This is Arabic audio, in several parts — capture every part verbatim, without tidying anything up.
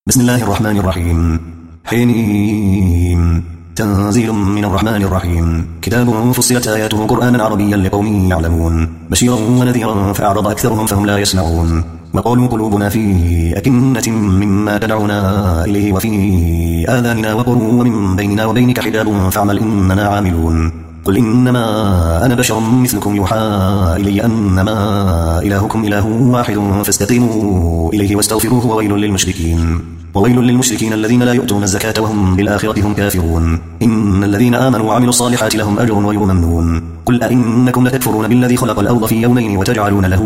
بسم الله الرحمن الرحيم. حميم. تنزيل من الرحمن الرحيم. كتاب فصلت آياته قرآنا عربيا لقوم يعلمون بشيرا ونذيرا فأعرض أكثرهم فهم لا يسمعون. وقالوا قلوبنا في أكنة مما تدعونا إليه وفي آذاننا وقر ومن بيننا وبينك حجاب فاعمل إننا عاملون. قل إنما أنا بشر مثلكم يوحى إلي أنما إلهكم إله واحد فاستقيموا إليه واستغفروه وويل للمشركين وويل للمشركين الذين لا يؤتون الزكاة وهم بالآخرة هم كافرون. إن الذين آمنوا وعملوا الصالحات لهم أجر غير ممنون. قل أئنكم لتكفرون بالذي خلق الأرض في يومين وتجعلون له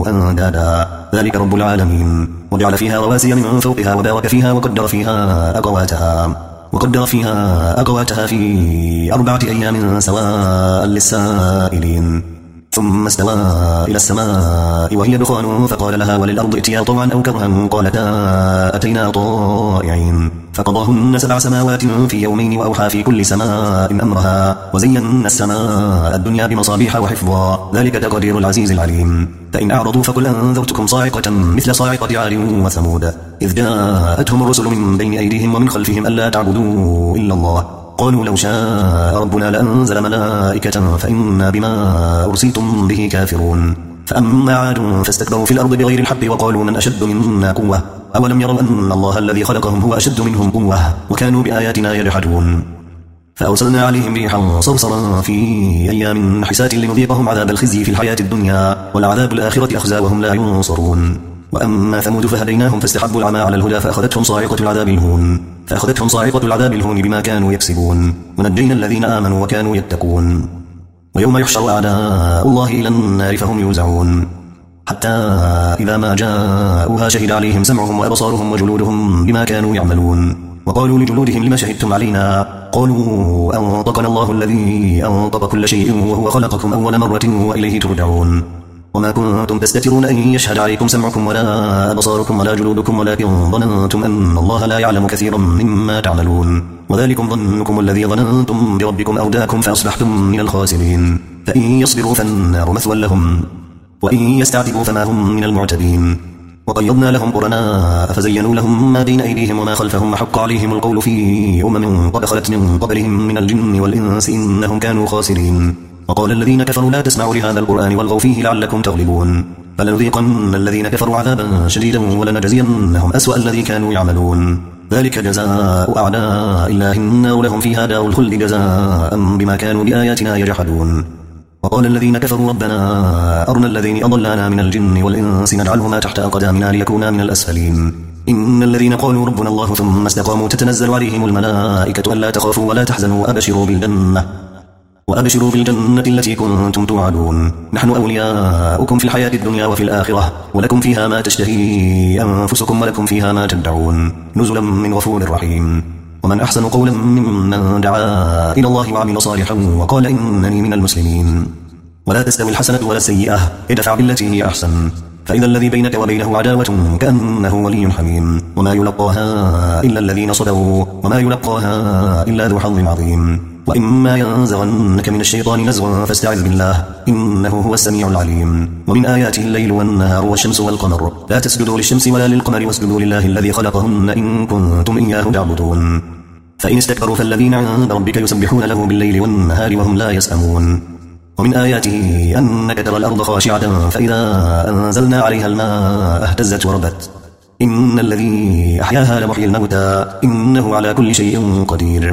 أندادا ذلك رب العالمين. وجعل فيها رواسي من فوقها وبارك فيها وقدر فيها أقواتها وقدر فيها أقواتها في أربعة أيام سواء للسائلين. ثم استوى إلى السماء وهي دخان فقال لها وللأرض ائتيا طوعا أو كرها قالتا أتينا طائعين. فقضاهن سبع سماوات في يومين وأوحى في كل سماء أمرها وزينا السماء الدنيا بمصابيح وحفظا ذلك تقدير العزيز العليم. فإن أعرضوا فقل أنذرتكم صاعقة مثل صاعقة عاد وثمود إذ جاءتهم الرسل من بين أيديهم ومن خلفهم ألا تعبدوا إلا الله قالوا لو شاء ربنا لأنزل ملائكة فإنا بما أرسلتم به كافرون. فأما عاد فاستكبروا في الأرض بغير الحق وقالوا من أشد منا قوة أولم يروا أن الله الذي خلقهم هو أشد منهم قوة وكانوا بآياتنا يجحدون. فأرسلنا عليهم ريحا صرصرا في أيام حسات لنذيقهم عذاب الخزي في الحياة الدنيا والعذاب الآخرة أخزى وهم لا ينصرون. وأما ثمود فهديناهم فاستحبوا العمى على الهدى فأخذتهم صاعقة العذاب الهون فأخذتهم صاعقة العذاب الهون بما كانوا يكسبون ونجينا الذين آمنوا وكانوا يتقون. ويوم يحشر أعداء الله إلى النار فهم يوزعون حتى إذا ما جاءوها شهد عليهم سمعهم وأبصارهم وجلودهم بما كانوا يعملون. وقالوا لجلودهم لما شهدتم علينا قالوا أنطقنا الله الذي أنطق كل شيء وهو خلقكم أول مرة وإليه ترجعون. وما كنتم تستترون أن يشهد عليكم سمعكم ولا أبصاركم ولا جلودكم ولكن ظننتم أن الله لا يعلم كثيرا مما تعملون وذلكم ظنكم الذي ظننتم بربكم أوداكم فأصبحتم من الخاسرين. فإن يصبروا فالنار مثوى لهم وإن يستعتبوا فما هم من المعتدين. وقيضنا لهم قرناء فزينوا لهم ما بين أيديهم وما خلفهم وحق عليهم القول في أمم قد خلت من قبلهم من الجن والإنس إنهم كانوا خاسرين. وقال الذين كفروا لا تسمعوا لهذا القرآن والغوا فيه لعلكم تغلبون. فلنذيقن الذين كفروا عذابا شديدا ولنجزينهم أسوأ الذي كانوا يعملون ذلك جزاء أعداء الله النار لهم فيها دار الخلد جزاء بما كانوا بآياتنا يجحدون. وقال الذين كفروا ربنا أرنا الذين أضلانا من الجن والإنس نجعلهما تحت أقدامنا ليكونا من الأسفلين. إن الذين قالوا ربنا الله ثم استقاموا تتنزل عليهم الملائكة ألا تخافوا ولا تحزنوا وأبشروا بالجنة وأبشروا بالجنة التي كنتم توعدون نحن أولياؤكم في الحياة الدنيا وفي الآخرة ولكم فيها ما تشتهي أنفسكم ولكم فيها ما تدعون نزلا من غفور رحيم. ومن أحسن قولا ممن دعا إلى الله وعمل صالحا وقال إنني من المسلمين. ولا تستوي الحسنة ولا السيئة ادفع بالتي هي أحسن فإذا الذي بينك وبينه عداوة كأنه ولي حميم. وما يلقاها إلا الذين صبروا وما يلقاها إلا ذو حظ عظيم. وإما ينزغنك من الشيطان نزغ فاستعذ بالله إنه هو السميع العليم. ومن آياته الليل والنهار والشمس والقمر لا تسجدوا للشمس ولا للقمر واسجدوا لله الذي خلقهن إن كنتم إياه تعبدون. فإن استكبروا فالذين عند ربك يسبحون له بالليل والنهار وهم لا يسأمون. ومن آياته أنك ترى الأرض خاشعة فإذا أنزلنا عليها الماء اهتزت وربت إن الذي أحياها لمحيي الموتى إنه على كل شيء قدير.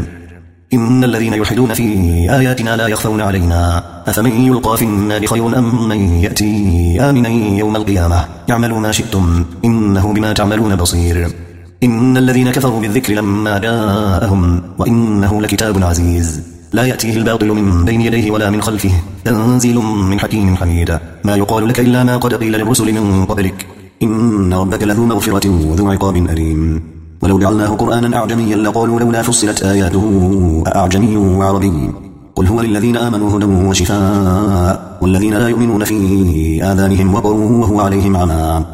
إن الذين يلحدون في آياتنا لا يخفون علينا أفمن يلقى في النار خير أم من يأتي آمنا يوم القيامة يعمل ما شئتم إنه بما تعملون بصير. إن الذين كفروا بالذكر لما جاءهم وإنه لكتاب عزيز لا يأتيه الباطل من بين يديه ولا من خلفه تنزيل من حكيم حميد. ما يقال لك إلا ما قد قيل للرسل من قبلك إن ربك لذو مغفرة وذو عقاب أليم. ولو جعلناه قرآنا أعجميا لقالوا لولا فصلت آياته أعجمي وعربي قل هو للذين آمنوا هدى وشفاء والذين لا يؤمنون في آذانهم وقر وهو عليهم عمى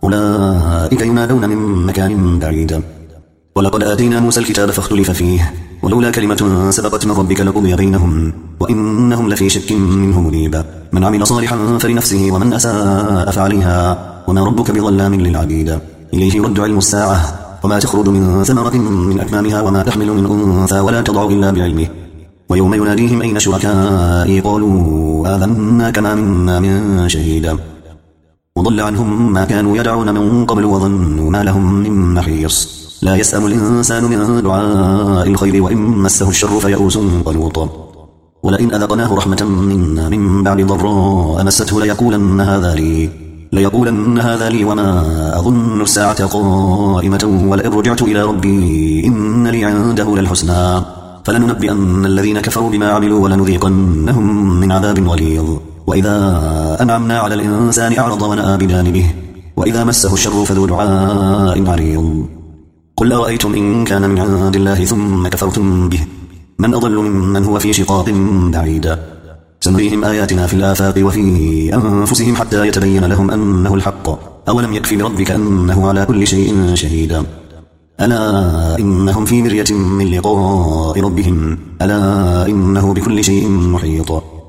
أولئك ينادون من مكان بعيد. ولقد آتينا موسى الكتاب فاختلف فيه ولولا كلمة سبقت من ربك لقضي بينهم وإنهم لفي شك منه مريب. من عمل صالحا فلنفسه ومن أساء فعليها وما ربك بظلام للعبيد. إليه يرد علم الساعة وما تخرج من ثمرة من أكمامها وما تحمل من أنثى ولا تضع إلا بعلمه ويوم يناديهم أين شركائي قالوا آذنا كما منا من شهيد وضل عنهم ما كانوا يدعون من قبل وظنوا ما لهم من محيص لا يسأم الإنسان من دعاء الخير وإن مسه الشر فيئوس قنوط ولئن أذقناه رحمة منا من بعد ضراء مسته ليقولن هذا لي ليقولن هذا لي وما أظن الساعة قائمة ولئن رجعت إلى ربي إن لي عنده للحسنى فلننبئن الذين كفروا بما عملوا ولنذيقنهم من عذاب غليظ وإذا أنعمنا على الإنسان أعرض ونأى بجانبه وإذا مسه الشر فذو دعاء عريض قل أرأيتم إن كان من عند الله ثم كفرتم به من أضل ممن هو في شقاق بعيد سنريهم آياتنا في الآفاق وفي أنفسهم حتى يتبين لهم أنه الحق أولم يكفي بربك أنه على كل شيء شهيد ألا إنهم في مرية من لقاء ربهم ألا إنه بكل شيء محيط